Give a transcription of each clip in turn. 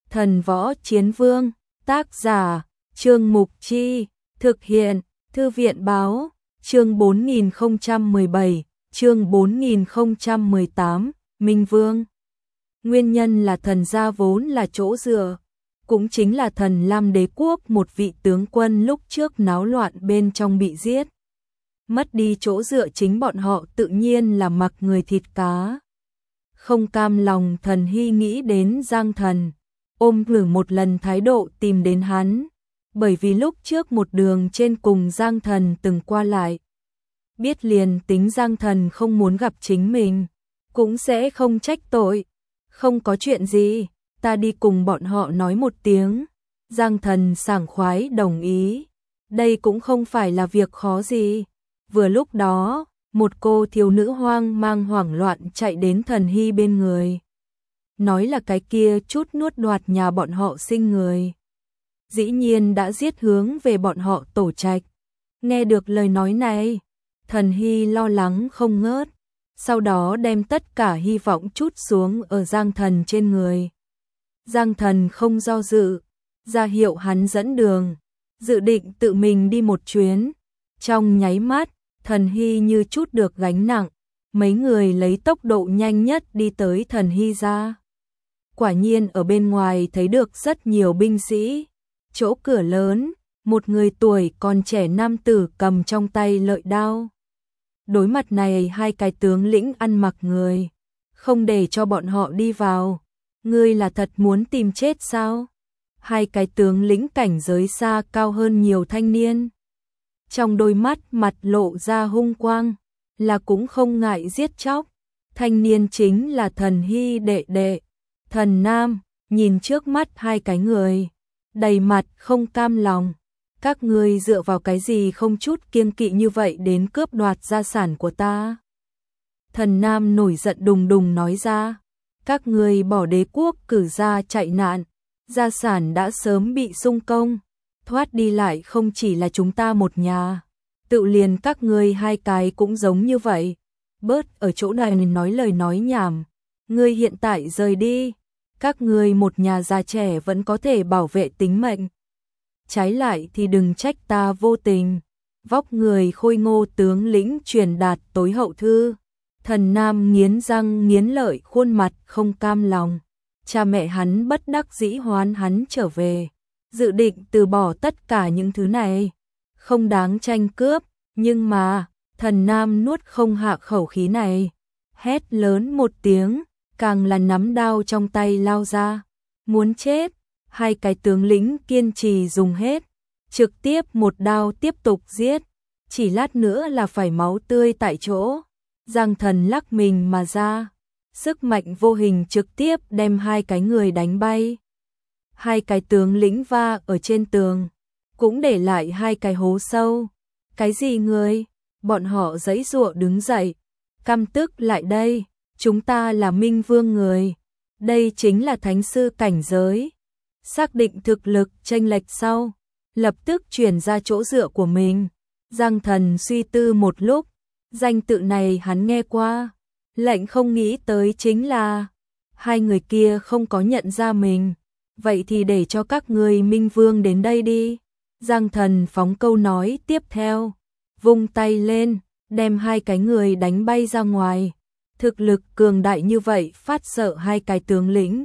Thần Võ Chiến Vương, tác giả, Trương Mục Chi, thực hiện, Thư viện Báo, chương 4017, chương 4018, Minh Vương. Nguyên nhân là thần gia vốn là chỗ dựa, cũng chính là thần Lam Đế quốc một vị tướng quân lúc trước náo loạn bên trong bị giết. Mất đi chỗ dựa chính bọn họ tự nhiên là mặc người thịt cá. Không cam lòng, Thần Hy nghĩ đến Giang Thần, ôm thử một lần thái độ tìm đến hắn, bởi vì lúc trước một đường trên cùng Giang Thần từng qua lại. Biết liền tính Giang Thần không muốn gặp chính mình, cũng sẽ không trách tội. Không có chuyện gì, ta đi cùng bọn họ nói một tiếng. Giang Thần sảng khoái đồng ý. Đây cũng không phải là việc khó gì. Vừa lúc đó, một cô thiếu nữ hoang mang hoảng loạn chạy đến Thần Hy bên người. Nói là cái kia chút nuốt đoạt nhà bọn họ sinh người. Dĩ nhiên đã giết hướng về bọn họ tổ trạch. Nghe được lời nói này, Thần Hy lo lắng không ngớt. Sau đó đem tất cả hy vọng trút xuống ở Giang Thần trên người. Giang Thần không do dự, ra hiệu hắn dẫn đường, dự định tự mình đi một chuyến. Trong nháy mắt, Thần Hy như chút được gánh nặng, mấy người lấy tốc độ nhanh nhất đi tới Thần Hy ra. Quả nhiên ở bên ngoài thấy được rất nhiều binh sĩ. Chỗ cửa lớn, một người tuổi còn trẻ nam tử cầm trong tay lợi đao. Đối mặt này hai cái tướng lĩnh ăn mặc người, không để cho bọn họ đi vào. Ngươi là thật muốn tìm chết sao? Hai cái tướng lĩnh cảnh giới xa cao hơn nhiều thanh niên. Trong đôi mắt mặt lộ ra hung quang, là cũng không ngại giết chóc. Thanh niên chính là Thần Hy đệ đệ, Thần Nam, nhìn trước mắt hai cái người, đầy mặt không cam lòng. Các ngươi dựa vào cái gì không chút kiêng kỵ như vậy đến cướp đoạt gia sản của ta? Thần Nam nổi giận đùng đùng nói ra, các ngươi bỏ đế quốc cử ra chạy nạn, gia sản đã sớm bị xung công, thoát đi lại không chỉ là chúng ta một nhà, tự liền các ngươi hai cái cũng giống như vậy. Bớt ở chỗ này nói lời nói nhảm, ngươi hiện tại rời đi, các ngươi một nhà già trẻ vẫn có thể bảo vệ tính mệnh. Trái lại thì đừng trách ta vô tình. Vóc người khôi ngô tướng lĩnh truyền đạt tối hậu thư. Thần Nam nghiến răng nghiến lợi, khuôn mặt không cam lòng. Cha mẹ hắn bất đắc dĩ hoán hắn trở về, dự định từ bỏ tất cả những thứ này, không đáng tranh cướp. Nhưng mà Thần Nam nuốt không hạ khẩu khí này, hét lớn một tiếng, càng là nắm đao trong tay lao ra, muốn chết. Hai cái tướng lĩnh kiên trì dùng hết, trực tiếp một đao tiếp tục giết, chỉ lát nữa là phải máu tươi tại chỗ. Giang Thần lắc mình mà ra, sức mạnh vô hình trực tiếp đem hai cái người đánh bay. Hai cái tướng lĩnh va ở trên tường, cũng để lại hai cái hố sâu. Cái gì người? Bọn họ giãy giụa đứng dậy, căm tức lại đây, chúng ta là Minh Vương người, đây chính là thánh sư cảnh giới. Xác định thực lực chênh lệch sau, lập tức chuyển ra chỗ dựa của mình. Giang Thần suy tư một lúc, danh tự này hắn nghe qua, lệnh không nghĩ tới chính là hai người kia không có nhận ra mình. Vậy thì để cho các ngươi Minh Vương đến đây đi. Giang Thần phóng câu nói tiếp theo, vung tay lên, đem hai cái người đánh bay ra ngoài. Thực lực cường đại như vậy phát sợ hai cái tướng lĩnh,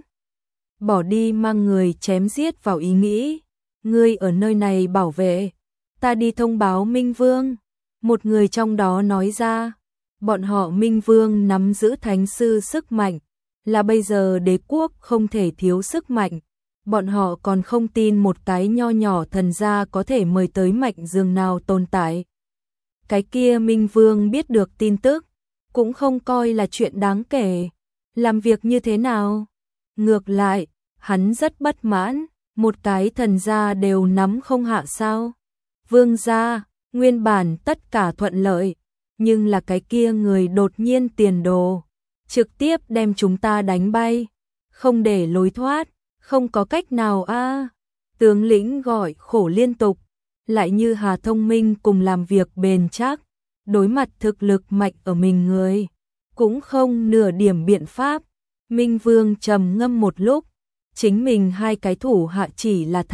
bỏ đi mang người chém giết vào ý nghĩ. Ngươi ở nơi này bảo vệ, ta đi thông báo Minh Vương. Một người trong đó nói ra, bọn họ Minh Vương nắm giữ thánh sư sức mạnh, là bây giờ đế quốc không thể thiếu sức mạnh. Bọn họ còn không tin một cái nho nhỏ thần gia có thể mời tới mạnh dương nào tồn tại. Cái kia Minh Vương biết được tin tức, cũng không coi là chuyện đáng kể. Làm việc như thế nào? Ngược lại, hắn rất bất mãn, một cái thần gia đều nắm không hạ sao? Vương gia, nguyên bản tất cả thuận lợi, nhưng là cái kia người đột nhiên tiền đồ, trực tiếp đem chúng ta đánh bay, không để lối thoát, không có cách nào a. Tướng lĩnh gọi khổ liên tục, lại như Hà Thông Minh cùng làm việc bền chắc, đối mặt thực lực mạnh ở mình người, cũng không nửa điểm biện pháp. Minh Vương trầm ngâm một lúc, chính mình hai cái thủ hạ chỉ là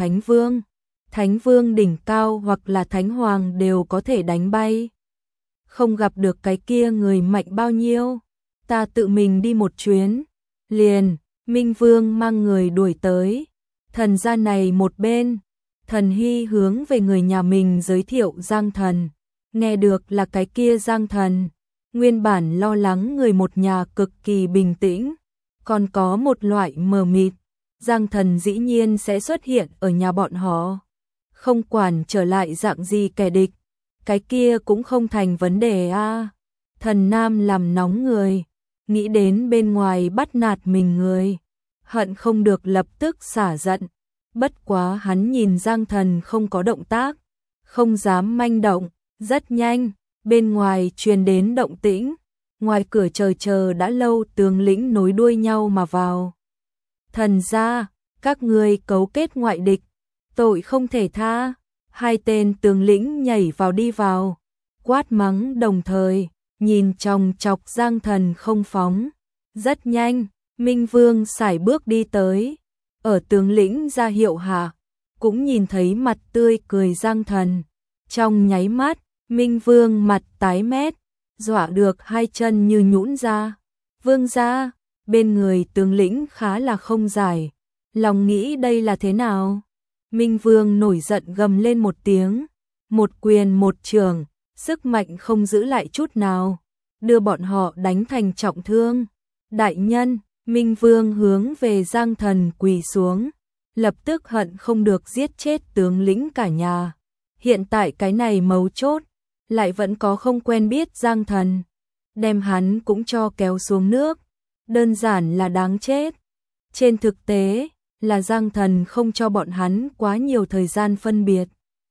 Thánh Vương đỉnh cao hoặc là Thánh Hoàng đều có thể đánh bay. Không gặp được cái kia người mạnh bao nhiêu, ta tự mình đi một chuyến, liền, Minh Vương mang người đuổi tới. Thần gia này một bên, Thần Hy hướng về người nhà mình giới thiệu Giang Thần, nghe được là cái kia Giang Thần, nguyên bản lo lắng người một nhà cực kỳ bình tĩnh, còn có một loại mờ mịt, Giang Thần dĩ nhiên sẽ xuất hiện ở nhà bọn họ, không quản trở lại dạng gì kẻ địch, cái kia cũng không thành vấn đề a. Thần Nam làm nóng người, nghĩ đến bên ngoài bắt nạt mình người, hận không được lập tức xả giận. Bất quá hắn nhìn Giang Thần không có động tác, không dám manh động, rất nhanh, bên ngoài truyền đến động tĩnh, ngoài cửa chờ đã lâu tướng lĩnh nối đuôi nhau mà vào. Thần gia, các ngươi cấu kết ngoại địch, tội không thể tha. Hai tên tướng lĩnh nhảy vào đi vào, quát mắng đồng thời, nhìn chòng chọc Giang Thần không phóng. Rất nhanh, Minh Vương sải bước đi tới, ở tướng lĩnh ra hiệu hạ, cũng nhìn thấy mặt tươi cười Giang Thần. Trong nháy mắt, Minh Vương mặt tái mét, dọa được hai chân như nhũn ra. Vương gia, bên người tướng lĩnh khá là không giải, lòng nghĩ đây là thế nào? Minh Vương nổi giận gầm lên một tiếng, một quyền một trường, sức mạnh không giữ lại chút nào, đưa bọn họ đánh thành trọng thương. Đại nhân, Minh Vương hướng về Giang Thần quỳ xuống, lập tức hận không được giết chết tướng lĩnh cả nhà. Hiện tại cái này mấu chốt, lại vẫn có không quen biết Giang Thần, đem hắn cũng cho kéo xuống nước, đơn giản là đáng chết. Trên thực tế, là Giang Thần không cho bọn hắn quá nhiều thời gian phân biệt,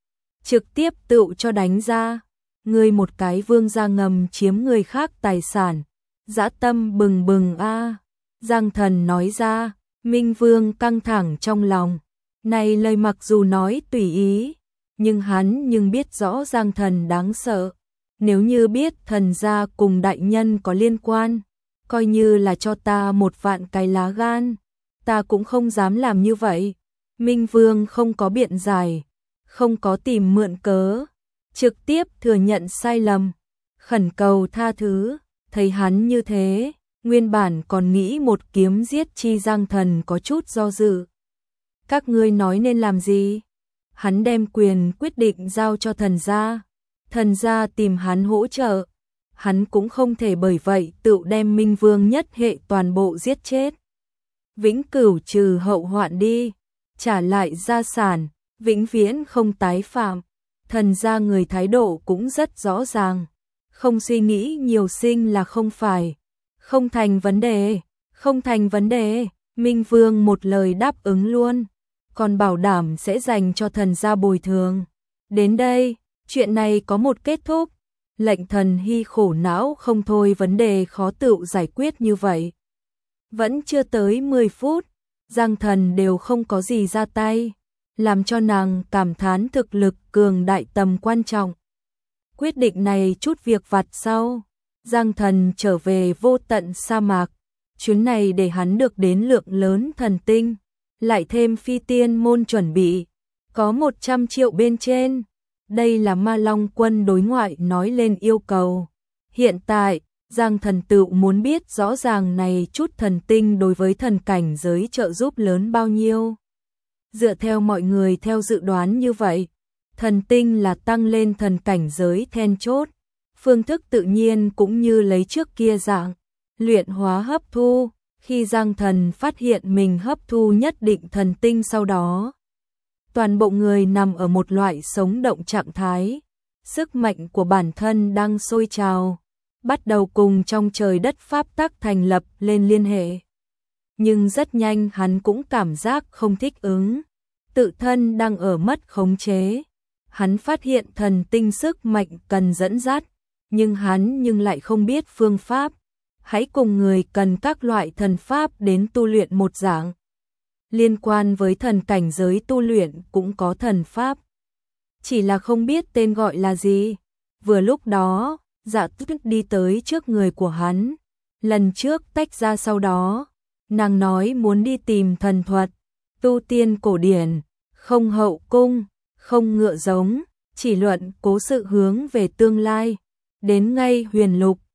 trực tiếp tựu cho đánh ra. Ngươi một cái vương gia ngầm chiếm người khác tài sản, dã tâm bừng bừng a. Giang Thần nói ra, Minh Vương căng thẳng trong lòng, này lời mặc dù nói tùy ý, nhưng hắn biết rõ Giang Thần đáng sợ, nếu như biết thần gia cùng đại nhân có liên quan, coi như là cho ta 1.000 cái lá gan, ta cũng không dám làm như vậy. Minh Vương không có biện giải, không có tìm mượn cớ, trực tiếp thừa nhận sai lầm, khẩn cầu tha thứ. Thấy hắn như thế, nguyên bản còn nghĩ một kiếm giết chi Giang Thần có chút do dự. Các ngươi nói nên làm gì? Hắn đem quyền quyết định giao cho thần gia tìm hắn hỗ trợ, hắn cũng không thể bởi vậy tự đem Minh Vương nhất hệ toàn bộ giết chết. Vĩnh cửu trừ hậu hoạn đi, trả lại gia sản, vĩnh viễn không tái phạm. Thần gia người thái độ cũng rất rõ ràng, không suy nghĩ nhiều sinh là không phải. Không thành vấn đề, không thành vấn đề. Minh Vương một lời đáp ứng luôn, còn bảo đảm sẽ dành cho thần gia bồi thường. Đến đây, chuyện này có một kết thúc. Lệnh Thần Hy khổ não không thôi, vấn đề khó tựu giải quyết như vậy. Vẫn chưa tới 10 phút, Giang Thần đều không có gì ra tay, làm cho nàng cảm thán thực lực cường đại tầm quan trọng. Quyết định này chút việc vặt sau, Giang Thần trở về vô tận sa mạc, chuyến này để hắn được đến lượng lớn thần tinh, lại thêm phi tiên môn chuẩn bị, có 100 triệu bên trên. Đây là Ma Long quân đối ngoại nói lên yêu cầu. Hiện tại, Giang Thần tự muốn biết rõ ràng này chút thần tinh đối với thần cảnh giới trợ giúp lớn bao nhiêu. Dựa theo mọi người theo dự đoán như vậy, thần tinh là tăng lên thần cảnh giới then chốt. Phương thức tự nhiên cũng như lấy trước kia dạng, luyện hóa hấp thu. Khi Giang Thần phát hiện mình hấp thu nhất định thần tinh sau đó, toàn bộ người nằm ở một loại sống động trạng thái, sức mạnh của bản thân đang sôi trào, bắt đầu cùng trong trời đất pháp tắc thành lập lên liên hệ. Nhưng rất nhanh hắn cũng cảm giác không thích ứng, tự thân đang ở mất khống chế. Hắn phát hiện thần tinh sức mạnh cần dẫn dắt, nhưng hắn lại không biết phương pháp. Hãy cùng người cần các loại thần pháp đến tu luyện một dạng. Liên quan với thần cảnh giới tu luyện cũng có thần pháp, chỉ là không biết tên gọi là gì. Vừa lúc đó, Dạ Tuyết đi tới trước người của hắn. Lần trước tách ra sau đó, nàng nói muốn đi tìm thần thuật, tu tiên cổ điển, không hậu cung, không ngựa giống, chỉ luận cố sự hướng về tương lai. Đến ngay huyền lục,